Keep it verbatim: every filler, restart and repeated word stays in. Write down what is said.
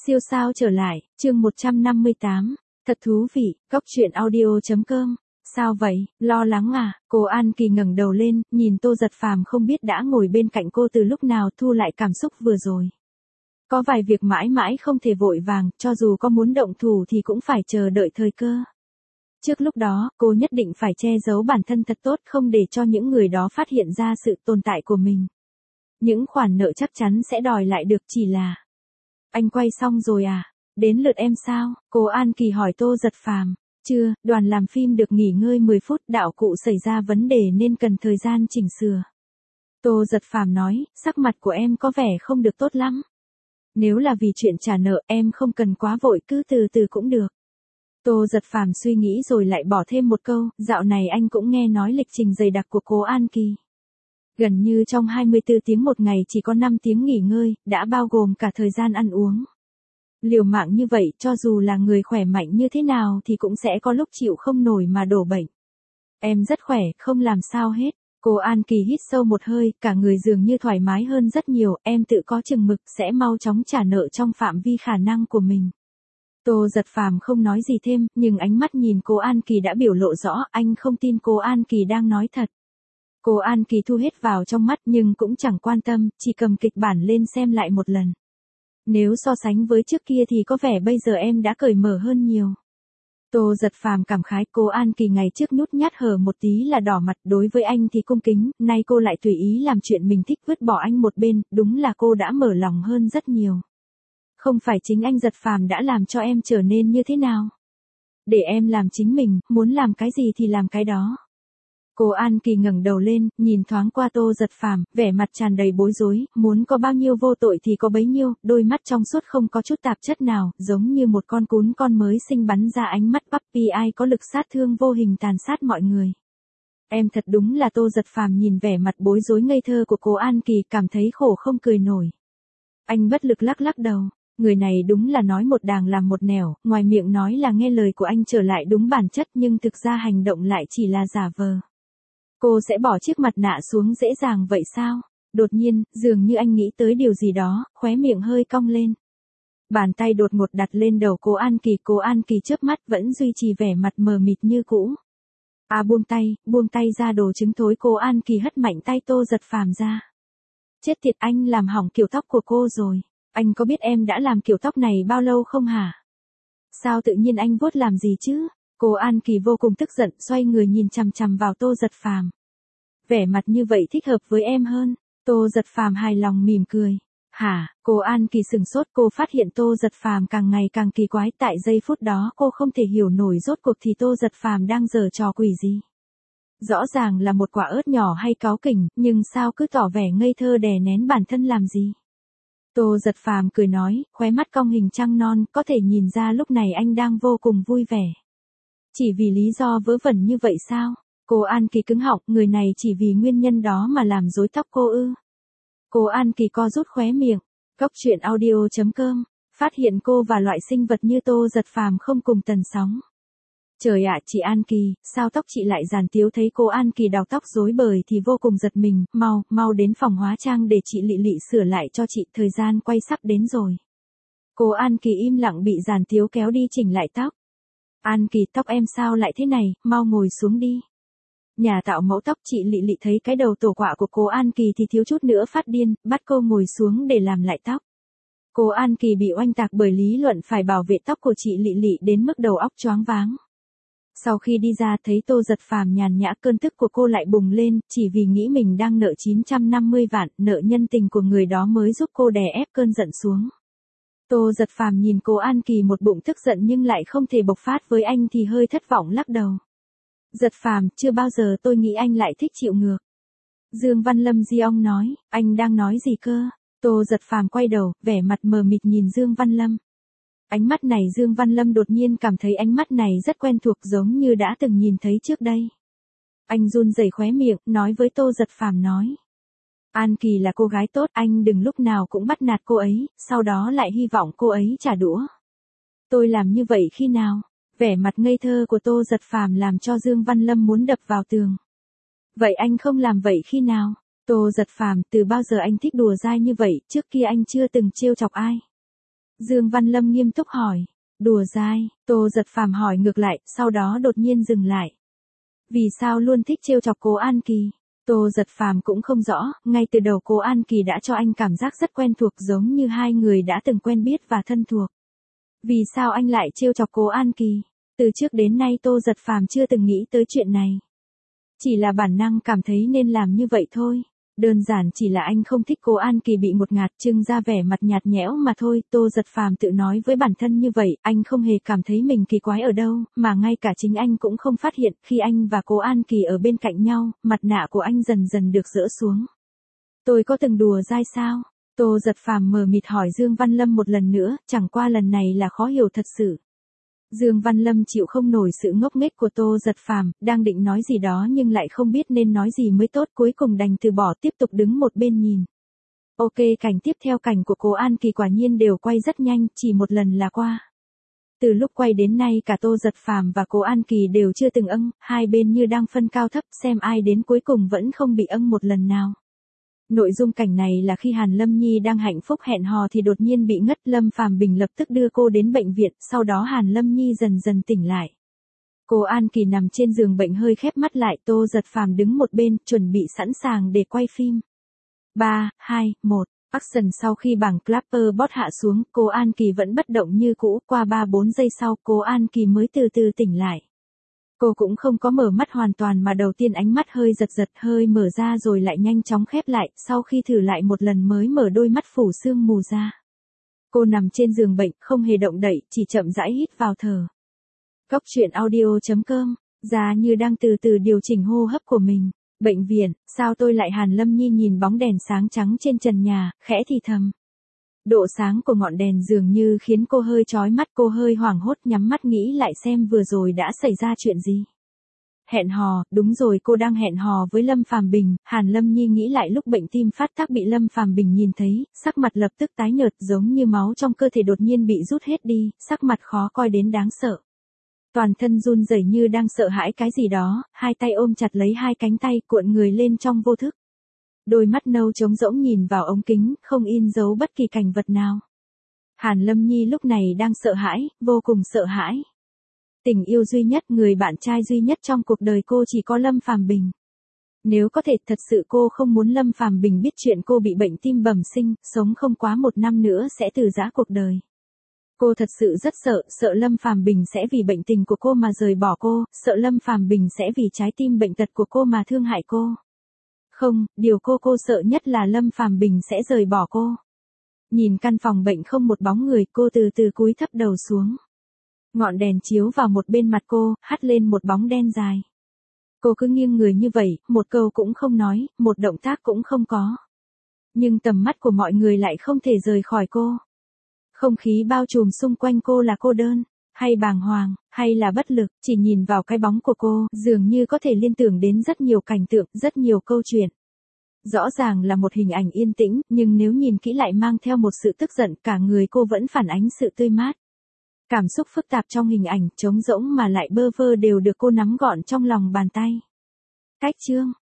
Siêu sao trở lại, chương một trăm năm mươi tám. Thật thú vị, góc truyện audio.com. Sao vậy, lo lắng à? Cô An Kỳ ngẩng đầu lên, nhìn Tô Giật Phàm không biết đã ngồi bên cạnh cô từ lúc nào thu lại cảm xúc vừa rồi. Có vài việc mãi mãi không thể vội vàng, cho dù có muốn động thủ thì cũng phải chờ đợi thời cơ. Trước lúc đó, cô nhất định phải che giấu bản thân thật tốt không để cho những người đó phát hiện ra sự tồn tại của mình. Những khoản nợ chắc chắn sẽ đòi lại được, chỉ là... Anh quay xong rồi à? Đến lượt em sao? Cô An Kỳ hỏi Tô Giật Phàm. Chưa, đoàn làm phim được nghỉ ngơi mười phút, đạo cụ xảy ra vấn đề nên cần thời gian chỉnh sửa. Tô Giật Phàm nói, sắc mặt của em có vẻ không được tốt lắm. Nếu là vì chuyện trả nợ, em không cần quá vội, cứ từ từ cũng được. Tô Giật Phàm suy nghĩ rồi lại bỏ thêm một câu, dạo này anh cũng nghe nói lịch trình dày đặc của cô An Kỳ. Gần như trong hai mươi tư tiếng một ngày chỉ có năm tiếng nghỉ ngơi, đã bao gồm cả thời gian ăn uống. Liều mạng như vậy, cho dù là người khỏe mạnh như thế nào thì cũng sẽ có lúc chịu không nổi mà đổ bệnh. Em rất khỏe, không làm sao hết. Cô An Kỳ hít sâu một hơi, cả người dường như thoải mái hơn rất nhiều, em tự có chừng mực, sẽ mau chóng trả nợ trong phạm vi khả năng của mình. Tô Giật Phàm không nói gì thêm, nhưng ánh mắt nhìn cô An Kỳ đã biểu lộ rõ, anh không tin cô An Kỳ đang nói thật. Cô An Kỳ thu hết vào trong mắt nhưng cũng chẳng quan tâm, chỉ cầm kịch bản lên xem lại một lần. Nếu so sánh với trước kia thì có vẻ bây giờ em đã cởi mở hơn nhiều. Tô Giật Phàm cảm khái, cô An Kỳ ngày trước nhút nhát hở một tí là đỏ mặt, đối với anh thì cung kính, nay cô lại tùy ý làm chuyện mình thích, vứt bỏ anh một bên, đúng là cô đã mở lòng hơn rất nhiều. Không phải chính anh Giật Phàm đã làm cho em trở nên như thế nào? Để em làm chính mình, muốn làm cái gì thì làm cái đó. Cô An Kỳ ngẩng đầu lên, nhìn thoáng qua Tô Giật Phàm, vẻ mặt tràn đầy bối rối, muốn có bao nhiêu vô tội thì có bấy nhiêu, đôi mắt trong suốt không có chút tạp chất nào, giống như một con cún con mới sinh bắn ra ánh mắt puppy ai có lực sát thương vô hình tàn sát mọi người. Em thật đúng là Tô Giật Phàm nhìn vẻ mặt bối rối ngây thơ của cô An Kỳ, cảm thấy khổ không cười nổi. Anh bất lực lắc lắc đầu, người này đúng là nói một đàng làm một nẻo, ngoài miệng nói là nghe lời của anh trở lại đúng bản chất nhưng thực ra hành động lại chỉ là giả vờ. Cô sẽ bỏ chiếc mặt nạ xuống dễ dàng vậy sao? Đột nhiên, dường như anh nghĩ tới điều gì đó, khóe miệng hơi cong lên. Bàn tay đột ngột đặt lên đầu cô An Kỳ, cô An Kỳ chớp mắt vẫn duy trì vẻ mặt mờ mịt như cũ. À buông tay, buông tay ra đồ trứng thối, cô An Kỳ hất mạnh tay Tô Giật Phàm ra. Chết tiệt, anh làm hỏng kiểu tóc của cô rồi. Anh có biết em đã làm kiểu tóc này bao lâu không hả? Sao tự nhiên anh vuốt làm gì chứ? Cô An Kỳ vô cùng tức giận, xoay người nhìn chằm chằm vào Tô Giật Phàm. Vẻ mặt như vậy thích hợp với em hơn. Tô Giật Phàm hài lòng mỉm cười. Hả? Cô An Kỳ sừng sốt, cô phát hiện Tô Giật Phàm càng ngày càng kỳ quái, tại giây phút đó cô không thể hiểu nổi rốt cuộc thì Tô Giật Phàm đang giở trò quỷ gì. Rõ ràng là một quả ớt nhỏ hay cáu kỉnh, nhưng sao cứ tỏ vẻ ngây thơ đè nén bản thân làm gì? Tô Giật Phàm cười nói, khóe mắt cong hình trăng non, có thể nhìn ra lúc này anh đang vô cùng vui vẻ. Chỉ vì lý do vớ vẩn như vậy sao? Cô An Kỳ cứng họng, người này chỉ vì nguyên nhân đó mà làm rối tóc cô ư? Cô An Kỳ co rút khóe miệng. Góc truyện audio.com. Phát hiện cô và loại sinh vật như Tô Giật Phàm không cùng tần sóng. Trời ạ, chị An Kỳ, sao tóc chị lại giàn tiếu? Thấy cô An Kỳ đào tóc rối bời thì vô cùng giật mình, mau, mau đến phòng hóa trang để chị Lị Lị sửa lại cho chị, thời gian quay sắp đến rồi. Cô An Kỳ im lặng bị giàn tiếu kéo đi chỉnh lại tóc. An Kỳ, tóc em sao lại thế này, mau ngồi xuống đi. Nhà tạo mẫu tóc chị Lị Lị thấy cái đầu tổ quạ của cô An Kỳ thì thiếu chút nữa phát điên, bắt cô ngồi xuống để làm lại tóc. Cô An Kỳ bị oanh tạc bởi lý luận phải bảo vệ tóc của chị Lị Lị đến mức đầu óc choáng váng. Sau khi đi ra thấy Tô Giật Phàm nhàn nhã, cơn tức của cô lại bùng lên, chỉ vì nghĩ mình đang nợ chín trăm năm mươi vạn, nợ nhân tình của người đó mới giúp cô đè ép cơn giận xuống. Tô Giật Phàm nhìn cô An Kỳ một bụng tức giận nhưng lại không thể bộc phát với anh thì hơi thất vọng lắc đầu. Giật Phàm, chưa bao giờ tôi nghĩ anh lại thích chịu ngược. Dương Văn Lâm di ông nói, anh đang nói gì cơ? Tô Giật Phàm quay đầu, vẻ mặt mờ mịt nhìn Dương Văn Lâm. Ánh mắt này Dương Văn Lâm đột nhiên cảm thấy ánh mắt này rất quen thuộc, giống như đã từng nhìn thấy trước đây. Anh run rẩy khóe miệng, nói với Tô Giật Phàm nói. An Kỳ là cô gái tốt, anh đừng lúc nào cũng bắt nạt cô ấy, sau đó lại hy vọng cô ấy trả đũa. Tôi làm như vậy khi nào? Vẻ mặt ngây thơ của Tô Giật Phàm làm cho Dương Văn Lâm muốn đập vào tường. Vậy anh không làm vậy khi nào? Tô Giật Phàm, từ bao giờ anh thích đùa dai như vậy, trước kia anh chưa từng trêu chọc ai. Dương Văn Lâm nghiêm túc hỏi. Đùa dai, Tô Giật Phàm hỏi ngược lại, sau đó đột nhiên dừng lại. Vì sao luôn thích trêu chọc Cố An Kỳ? Tô Giật Phàm cũng không rõ, ngay từ đầu Cố An Kỳ đã cho anh cảm giác rất quen thuộc, giống như hai người đã từng quen biết và thân thuộc. Vì sao anh lại trêu chọc Cố An Kỳ? Từ trước đến nay Tô Giật Phàm chưa từng nghĩ tới chuyện này. Chỉ là bản năng cảm thấy nên làm như vậy thôi. Đơn giản chỉ là anh không thích Cố An Kỳ bị một ngạt trưng ra vẻ mặt nhạt nhẽo mà thôi. Tô Giật Phàm tự nói với bản thân như vậy, anh không hề cảm thấy mình kỳ quái ở đâu, mà ngay cả chính anh cũng không phát hiện. Khi anh và Cố An Kỳ ở bên cạnh nhau, mặt nạ của anh dần dần được dỡ xuống. Tôi có từng đùa dai sao? Tô Giật Phàm mờ mịt hỏi Dương Văn Lâm một lần nữa, chẳng qua lần này là khó hiểu thật sự. Dương Văn Lâm chịu không nổi sự ngốc nghếch của Tô Giật Phàm, đang định nói gì đó nhưng lại không biết nên nói gì mới tốt, cuối cùng đành từ bỏ, tiếp tục đứng một bên nhìn. Ok, cảnh tiếp theo cảnh của Cố An Kỳ quả nhiên đều quay rất nhanh, chỉ một lần là qua. Từ lúc quay đến nay cả Tô Giật Phàm và Cố An Kỳ đều chưa từng âng, hai bên như đang phân cao thấp, xem ai đến cuối cùng vẫn không bị âng một lần nào. Nội dung cảnh này là khi Hàn Lâm Nhi đang hạnh phúc hẹn hò thì đột nhiên bị ngất, Lâm Phàm Bình lập tức đưa cô đến bệnh viện, sau đó Hàn Lâm Nhi dần dần tỉnh lại. Cố An Kỳ nằm trên giường bệnh hơi khép mắt lại, Tô Giật Phàm đứng một bên, chuẩn bị sẵn sàng để quay phim. ba, hai, một, action. Sau khi bảng clapper bot hạ xuống, Cố An Kỳ vẫn bất động như cũ, qua ba bốn giây sau, Cố An Kỳ mới từ từ tỉnh lại. Cô cũng không có mở mắt hoàn toàn mà đầu tiên ánh mắt hơi giật giật, hơi mở ra rồi lại nhanh chóng khép lại, sau khi thử lại một lần mới mở đôi mắt phủ sương mù ra. Cô nằm trên giường bệnh, không hề động đậy, chỉ chậm rãi hít vào thở. Góc truyện audio chấm com, giá như đang từ từ điều chỉnh hô hấp của mình. Bệnh viện, sao tôi lại? Hàn Lâm Nhi nhìn bóng đèn sáng trắng trên trần nhà, khẽ thì thầm. Độ sáng của ngọn đèn dường như khiến cô hơi chói mắt, cô hơi hoảng hốt nhắm mắt nghĩ lại xem vừa rồi đã xảy ra chuyện gì. Hẹn hò, đúng rồi, cô đang hẹn hò với Lâm Phàm Bình. Hàn Lâm Nhi nghĩ lại lúc bệnh tim phát tác bị Lâm Phàm Bình nhìn thấy, sắc mặt lập tức tái nhợt, giống như máu trong cơ thể đột nhiên bị rút hết đi, sắc mặt khó coi đến đáng sợ. Toàn thân run rẩy như đang sợ hãi cái gì đó, hai tay ôm chặt lấy hai cánh tay, cuộn người lên trong vô thức. Đôi mắt nâu trống rỗng nhìn vào ống kính, không in dấu bất kỳ cảnh vật nào. Hàn Lâm Nhi lúc này đang sợ hãi, vô cùng sợ hãi. Tình yêu duy nhất, người bạn trai duy nhất trong cuộc đời cô chỉ có Lâm Phàm Bình. Nếu có thể, thật sự cô không muốn Lâm Phàm Bình biết chuyện cô bị bệnh tim bẩm sinh, sống không quá một năm nữa sẽ từ giã cuộc đời. Cô thật sự rất sợ, sợ Lâm Phàm Bình sẽ vì bệnh tình của cô mà rời bỏ cô, sợ Lâm Phàm Bình sẽ vì trái tim bệnh tật của cô mà thương hại cô. Không, điều cô cô sợ nhất là Lâm Phàm Bình sẽ rời bỏ cô. Nhìn căn phòng bệnh không một bóng người, cô từ từ cúi thấp đầu xuống. Ngọn đèn chiếu vào một bên mặt cô, hắt lên một bóng đen dài. Cô cứ nghiêng người như vậy, một câu cũng không nói, một động tác cũng không có. Nhưng tầm mắt của mọi người lại không thể rời khỏi cô. Không khí bao trùm xung quanh cô là cô đơn, hay bàng hoàng, hay là bất lực, chỉ nhìn vào cái bóng của cô, dường như có thể liên tưởng đến rất nhiều cảnh tượng, rất nhiều câu chuyện. Rõ ràng là một hình ảnh yên tĩnh, nhưng nếu nhìn kỹ lại mang theo một sự tức giận, cả người cô vẫn phản ánh sự tươi mát. Cảm xúc phức tạp trong hình ảnh, trống rỗng mà lại bơ vơ đều được cô nắm gọn trong lòng bàn tay. Cách chương